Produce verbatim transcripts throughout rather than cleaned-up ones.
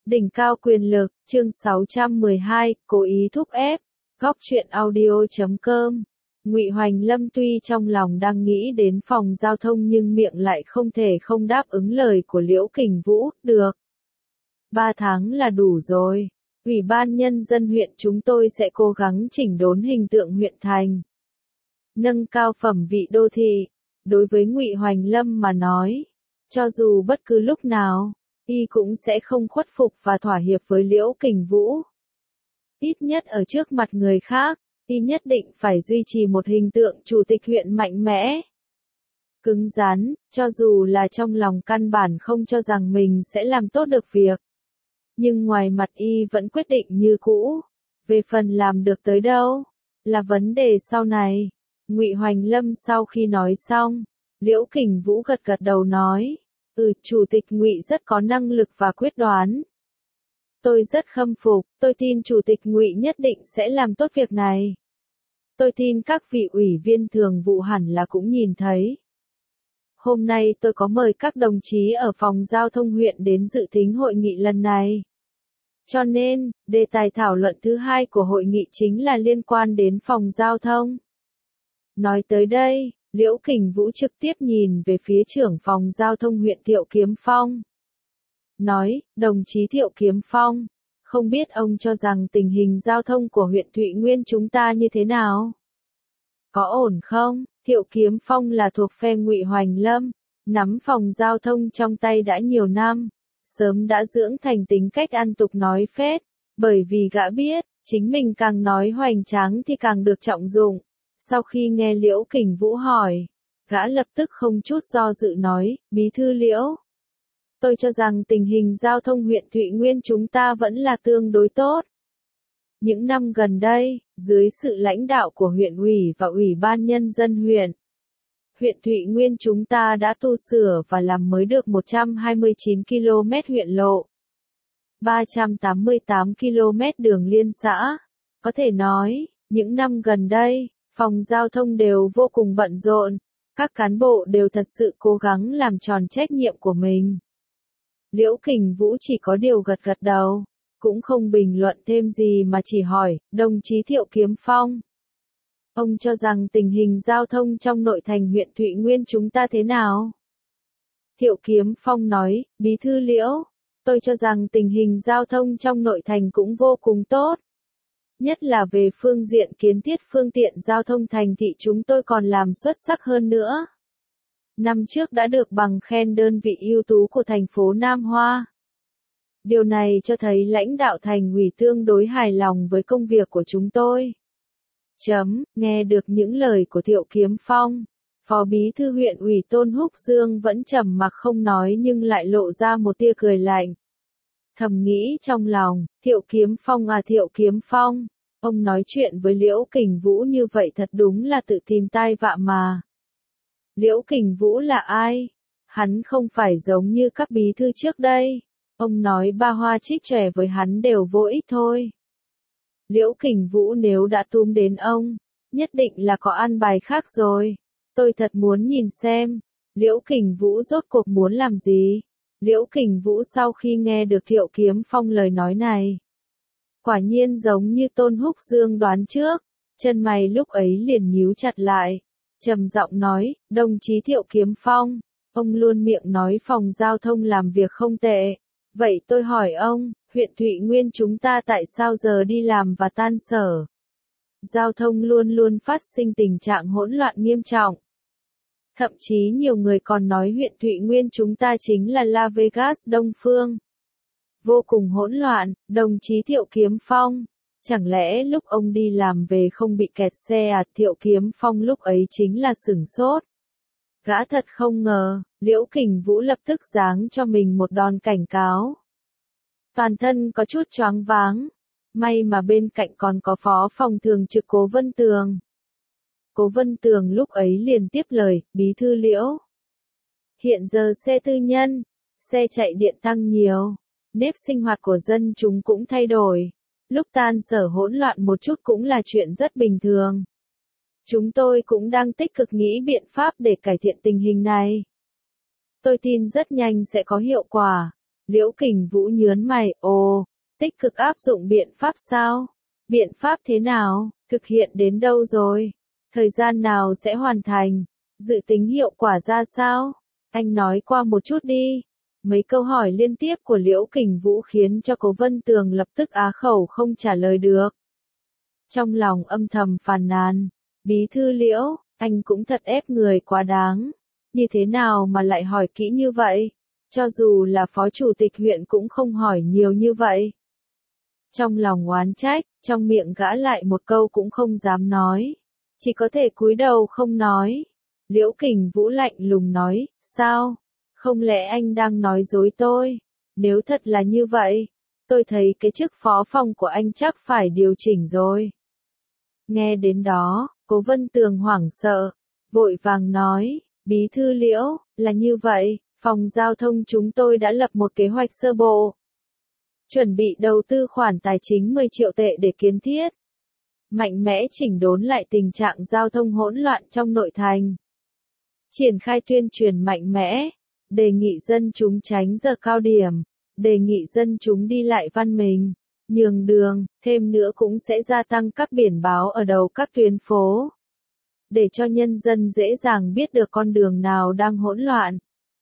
Đỉnh cao quyền lực, chương sáu trăm mười hai, cố ý thúc ép. Góc truyện audio chấm com. Ngụy Hoành Lâm tuy trong lòng đang nghĩ đến phòng giao thông nhưng miệng lại không thể không đáp ứng lời của Liễu Kình Vũ, được. Ba tháng là đủ rồi. Ủy ban nhân dân huyện chúng tôi sẽ cố gắng chỉnh đốn hình tượng huyện thành, nâng cao phẩm vị đô thị. Đối với Ngụy Hoành Lâm mà nói, cho dù bất cứ lúc nào, y cũng sẽ không khuất phục và thỏa hiệp với Liễu Kình Vũ. Ít nhất ở trước mặt người khác, y nhất định phải duy trì một hình tượng chủ tịch huyện mạnh mẽ, cứng rắn, cho dù là trong lòng căn bản không cho rằng mình sẽ làm tốt được việc. Nhưng ngoài mặt y vẫn quyết định như cũ. Về phần làm được tới đâu, là vấn đề sau này. Ngụy Hoành Lâm sau khi nói xong, Liễu Kình Vũ gật gật đầu nói, ừ, chủ tịch Ngụy rất có năng lực và quyết đoán. Tôi rất khâm phục, tôi tin chủ tịch Ngụy nhất định sẽ làm tốt việc này. Tôi tin các vị ủy viên thường vụ hẳn là cũng nhìn thấy. Hôm nay tôi có mời các đồng chí ở phòng giao thông huyện đến dự thính hội nghị lần này. Cho nên, đề tài thảo luận thứ hai của hội nghị chính là liên quan đến phòng giao thông. Nói tới đây, Liễu Kình Vũ trực tiếp nhìn về phía trưởng phòng giao thông huyện Thiệu Kiếm Phong. Nói, đồng chí Thiệu Kiếm Phong, không biết ông cho rằng tình hình giao thông của huyện Thụy Nguyên chúng ta như thế nào? Có ổn không? Thiệu Kiếm Phong là thuộc phe Ngụy Hoành Lâm, nắm phòng giao thông trong tay đã nhiều năm, sớm đã dưỡng thành tính cách ăn tục nói phét, bởi vì gã biết, chính mình càng nói hoành tráng thì càng được trọng dụng. Sau khi nghe Liễu Kình Vũ hỏi, gã lập tức không chút do dự nói, bí thư Liễu. Tôi cho rằng tình hình giao thông huyện Thụy Nguyên chúng ta vẫn là tương đối tốt. Những năm gần đây, dưới sự lãnh đạo của huyện ủy và ủy ban nhân dân huyện, huyện Thụy Nguyên chúng ta đã tu sửa và làm mới được một trăm hai mươi chín ki lô mét huyện lộ, ba trăm tám mươi tám ki lô mét đường liên xã. Có thể nói, những năm gần đây, phòng giao thông đều vô cùng bận rộn, các cán bộ đều thật sự cố gắng làm tròn trách nhiệm của mình. Liễu Kình Vũ chỉ có điều gật gật đầu, cũng không bình luận thêm gì mà chỉ hỏi, đồng chí Thiệu Kiếm Phong. Ông cho rằng tình hình giao thông trong nội thành huyện Thụy Nguyên chúng ta thế nào? Thiệu Kiếm Phong nói, bí thư Liễu, tôi cho rằng tình hình giao thông trong nội thành cũng vô cùng tốt. Nhất là về phương diện kiến thiết phương tiện giao thông thành thị chúng tôi còn làm xuất sắc hơn nữa. Năm trước đã được bằng khen đơn vị ưu tú của thành phố Nam Hoa. Điều này cho thấy lãnh đạo thành ủy tương đối hài lòng với công việc của chúng tôi. Chấm, nghe được những lời của Thiệu Kiếm Phong, Phó Bí thư huyện ủy Tôn Húc Dương vẫn trầm mặc không nói nhưng lại lộ ra một tia cười lạnh. Thầm nghĩ trong lòng, Thiệu Kiếm Phong à Thiệu Kiếm Phong, ông nói chuyện với Liễu Kình Vũ như vậy thật đúng là tự tìm tai vạ mà. Liễu Kình Vũ là ai? Hắn không phải giống như các bí thư trước đây. Ông nói ba hoa trích trẻ với hắn đều vô ích thôi. Liễu Kình Vũ nếu đã túm đến ông, nhất định là có ăn bài khác rồi. Tôi thật muốn nhìn xem, Liễu Kình Vũ rốt cuộc muốn làm gì? Liễu Kình Vũ sau khi nghe được Thiệu Kiếm Phong lời nói này, quả nhiên giống như Tôn Húc Dương đoán trước, chân mày lúc ấy liền nhíu chặt lại, trầm giọng nói, đồng chí Thiệu Kiếm Phong, ông luôn miệng nói phòng giao thông làm việc không tệ. Vậy tôi hỏi ông, huyện Thụy Nguyên chúng ta tại sao giờ đi làm và tan sở? Giao thông luôn luôn phát sinh tình trạng hỗn loạn nghiêm trọng. Thậm chí nhiều người còn nói huyện Thụy Nguyên chúng ta chính là Las Vegas Đông Phương. Vô cùng hỗn loạn, đồng chí Thiệu Kiếm Phong. Chẳng lẽ lúc ông đi làm về không bị kẹt xe à? Thiệu Kiếm Phong lúc ấy chính là sửng sốt. Gã thật không ngờ, Liễu Kình Vũ lập tức giáng cho mình một đòn cảnh cáo. Toàn thân có chút choáng váng. May mà bên cạnh còn có phó phòng thường trực Cố Vân Tường. Cố Vân Tường lúc ấy liền tiếp lời, bí thư Liễu. Hiện giờ xe tư nhân, xe chạy điện tăng nhiều, nếp sinh hoạt của dân chúng cũng thay đổi. Lúc tan sở hỗn loạn một chút cũng là chuyện rất bình thường. Chúng tôi cũng đang tích cực nghĩ biện pháp để cải thiện tình hình này. Tôi tin rất nhanh sẽ có hiệu quả. Liễu Kình Vũ nhớn mày, ồ, tích cực áp dụng biện pháp sao? Biện pháp thế nào? Thực hiện đến đâu rồi? Thời gian nào sẽ hoàn thành? Dự tính hiệu quả ra sao? Anh nói qua một chút đi. Mấy câu hỏi liên tiếp của Liễu Kình Vũ khiến cho Cố Vân Tường lập tức á khẩu không trả lời được. Trong lòng âm thầm phàn nàn, bí thư Liễu, anh cũng thật ép người quá đáng. Như thế nào mà lại hỏi kỹ như vậy? Cho dù là phó chủ tịch huyện cũng không hỏi nhiều như vậy. Trong lòng oán trách, trong miệng gã lại một câu cũng không dám nói. Chỉ có thể cúi đầu không nói. Liễu Kình Vũ lạnh lùng nói, sao? Không lẽ anh đang nói dối tôi? Nếu thật là như vậy, tôi thấy cái chức phó phòng của anh chắc phải điều chỉnh rồi. Nghe đến đó, Cố Vân Tường hoảng sợ, vội vàng nói, bí thư Liễu, là như vậy, phòng giao thông chúng tôi đã lập một kế hoạch sơ bộ. Chuẩn bị đầu tư khoản tài chính mười triệu tệ để kiến thiết. Mạnh mẽ chỉnh đốn lại tình trạng giao thông hỗn loạn trong nội thành. Triển khai tuyên truyền mạnh mẽ, đề nghị dân chúng tránh giờ cao điểm, đề nghị dân chúng đi lại văn minh, nhường đường, thêm nữa cũng sẽ gia tăng các biển báo ở đầu các tuyến phố. Để cho nhân dân dễ dàng biết được con đường nào đang hỗn loạn.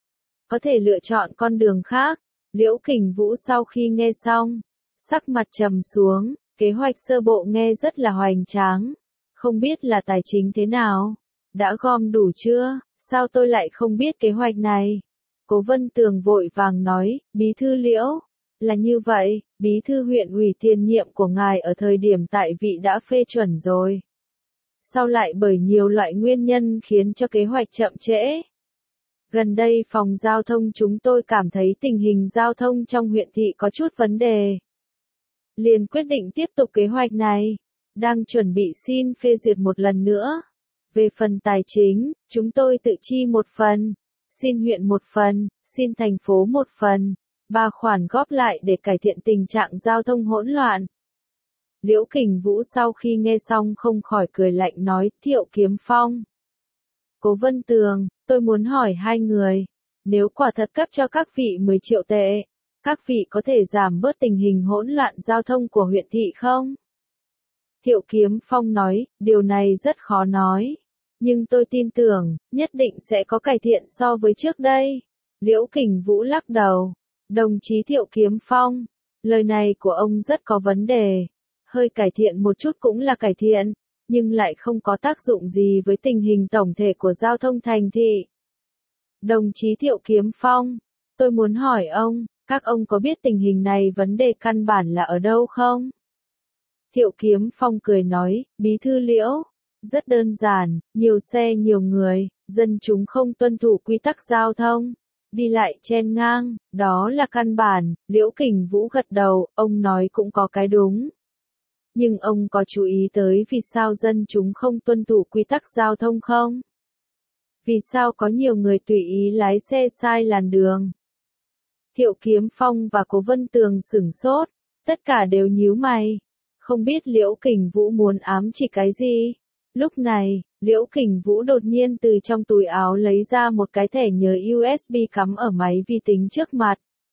Có thể lựa chọn con đường khác. Liễu Kình Vũ sau khi nghe xong, sắc mặt trầm xuống, kế hoạch sơ bộ nghe rất là hoành tráng. Không biết là tài chính thế nào? Đã gom đủ chưa? Sao tôi lại không biết kế hoạch này? Cố Vân Tường vội vàng nói, bí thư Liễu, là như vậy, bí thư huyện ủy tiền nhiệm của ngài ở thời điểm tại vị đã phê chuẩn rồi. Sao lại bởi nhiều loại nguyên nhân khiến cho kế hoạch chậm trễ? Gần đây phòng giao thông chúng tôi cảm thấy tình hình giao thông trong huyện thị có chút vấn đề. Liền quyết định tiếp tục kế hoạch này, đang chuẩn bị xin phê duyệt một lần nữa. Về phần tài chính, chúng tôi tự chi một phần, xin huyện một phần, xin thành phố một phần, ba khoản góp lại để cải thiện tình trạng giao thông hỗn loạn. Liễu Kình Vũ sau khi nghe xong không khỏi cười lạnh nói, Thiệu Kiếm Phong. Cố Vân Tường, tôi muốn hỏi hai người, nếu quả thật cấp cho các vị mười triệu tệ, các vị có thể giảm bớt tình hình hỗn loạn giao thông của huyện thị không? Thiệu Kiếm Phong nói, điều này rất khó nói, nhưng tôi tin tưởng, nhất định sẽ có cải thiện so với trước đây. Liễu Kình Vũ lắc đầu, đồng chí Thiệu Kiếm Phong, lời này của ông rất có vấn đề, hơi cải thiện một chút cũng là cải thiện, nhưng lại không có tác dụng gì với tình hình tổng thể của giao thông thành thị. Đồng chí Thiệu Kiếm Phong, tôi muốn hỏi ông, các ông có biết tình hình này vấn đề căn bản là ở đâu không? Thiệu Kiếm Phong cười nói, bí thư Liễu, rất đơn giản, nhiều xe nhiều người, dân chúng không tuân thủ quy tắc giao thông, đi lại chen ngang, đó là căn bản. Liễu Kình Vũ gật đầu, ông nói cũng có cái đúng. Nhưng ông có chú ý tới vì sao dân chúng không tuân thủ quy tắc giao thông không? Vì sao có nhiều người tùy ý lái xe sai làn đường? Thiệu Kiếm Phong và Cố Vân Tường sửng sốt, tất cả đều nhíu mày. Không biết Liễu Kình Vũ muốn ám chỉ cái gì? Lúc này, Liễu Kình Vũ đột nhiên từ trong túi áo lấy ra một cái thẻ nhớ u ét bê cắm ở máy vi tính trước mặt.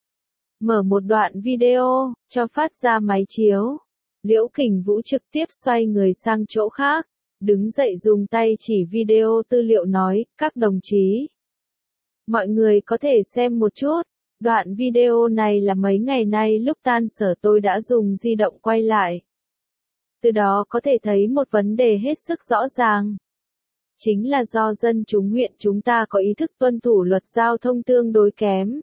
Mở một đoạn video, cho phát ra máy chiếu. Liễu Kình Vũ trực tiếp xoay người sang chỗ khác, đứng dậy dùng tay chỉ video tư liệu nói, các đồng chí. Mọi người có thể xem một chút, đoạn video này là mấy ngày nay lúc tan sở tôi đã dùng di động quay lại. Từ đó có thể thấy một vấn đề hết sức rõ ràng. Chính là do dân chúng huyện chúng ta có ý thức tuân thủ luật giao thông tương đối kém.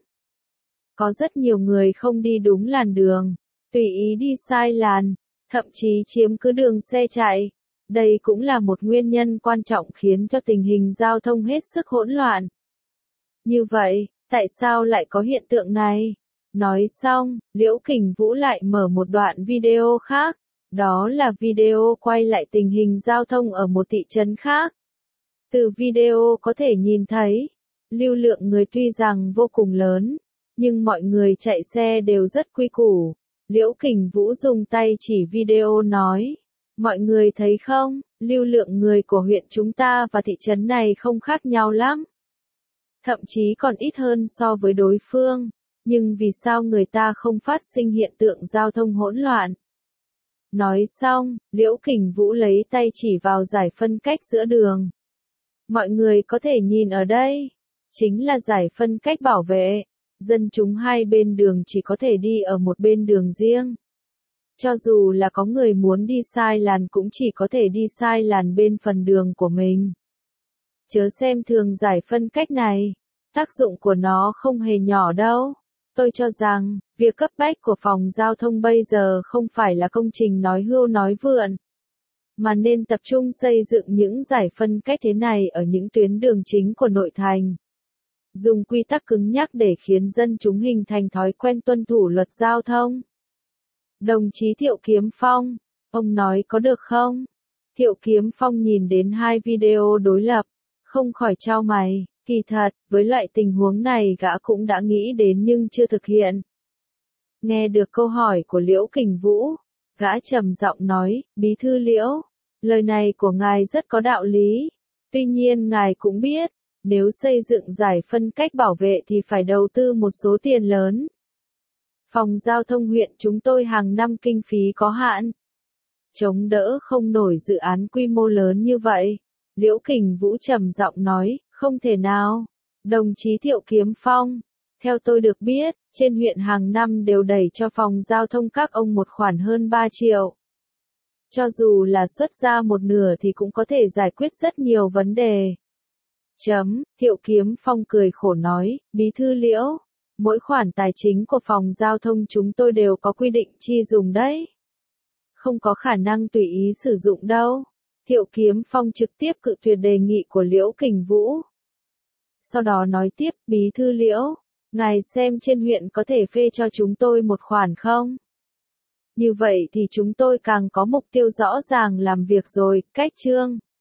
Có rất nhiều người không đi đúng làn đường, tùy ý đi sai làn, thậm chí chiếm cứ đường xe chạy. Đây cũng là một nguyên nhân quan trọng khiến cho tình hình giao thông hết sức hỗn loạn. Như vậy, tại sao lại có hiện tượng này? Nói xong, Liễu Kình Vũ lại mở một đoạn video khác. Đó là video quay lại tình hình giao thông ở một thị trấn khác. Từ video có thể nhìn thấy, lưu lượng người tuy rằng vô cùng lớn, nhưng mọi người chạy xe đều rất quy củ. Liễu Kình Vũ dùng tay chỉ video nói, mọi người thấy không, lưu lượng người của huyện chúng ta và thị trấn này không khác nhau lắm. Thậm chí còn ít hơn so với đối phương. Nhưng vì sao người ta không phát sinh hiện tượng giao thông hỗn loạn? Nói xong, Liễu Kình Vũ lấy tay chỉ vào giải phân cách giữa đường. Mọi người có thể nhìn ở đây, chính là giải phân cách bảo vệ. Dân chúng hai bên đường chỉ có thể đi ở một bên đường riêng. Cho dù là có người muốn đi sai làn cũng chỉ có thể đi sai làn bên phần đường của mình. Chớ xem thường giải phân cách này, tác dụng của nó không hề nhỏ đâu. Tôi cho rằng, việc cấp bách của phòng giao thông bây giờ không phải là công trình nói hưu nói vượn, mà nên tập trung xây dựng những giải phân cách thế này ở những tuyến đường chính của nội thành. Dùng quy tắc cứng nhắc để khiến dân chúng hình thành thói quen tuân thủ luật giao thông. Đồng chí Thiệu Kiếm Phong, ông nói có được không? Thiệu Kiếm Phong nhìn đến hai video đối lập, không khỏi chau mày. Kỳ thật, với loại tình huống này gã cũng đã nghĩ đến nhưng chưa thực hiện. Nghe được câu hỏi của Liễu Kình Vũ, gã trầm giọng nói, Bí thư Liễu, lời này của ngài rất có đạo lý. Tuy nhiên ngài cũng biết, nếu xây dựng giải phân cách bảo vệ thì phải đầu tư một số tiền lớn. Phòng giao thông huyện chúng tôi hàng năm kinh phí có hạn, chống đỡ không nổi dự án quy mô lớn như vậy. Liễu Kình Vũ trầm giọng nói, không thể nào. Đồng chí Thiệu Kiếm Phong, theo tôi được biết, trên huyện hàng năm đều đẩy cho phòng giao thông các ông một khoản hơn ba triệu. Cho dù là xuất ra một nửa thì cũng có thể giải quyết rất nhiều vấn đề. Chấm, Thiệu Kiếm Phong cười khổ nói, Bí thư Liễu, mỗi khoản tài chính của phòng giao thông chúng tôi đều có quy định chi dùng đấy. Không có khả năng tùy ý sử dụng đâu. Thiệu Kiếm Phong trực tiếp cự tuyệt đề nghị của Liễu Kình Vũ. Sau đó nói tiếp, Bí thư Liễu, ngài xem trên huyện có thể phê cho chúng tôi một khoản không? Như vậy thì chúng tôi càng có mục tiêu rõ ràng làm việc rồi, cách chương.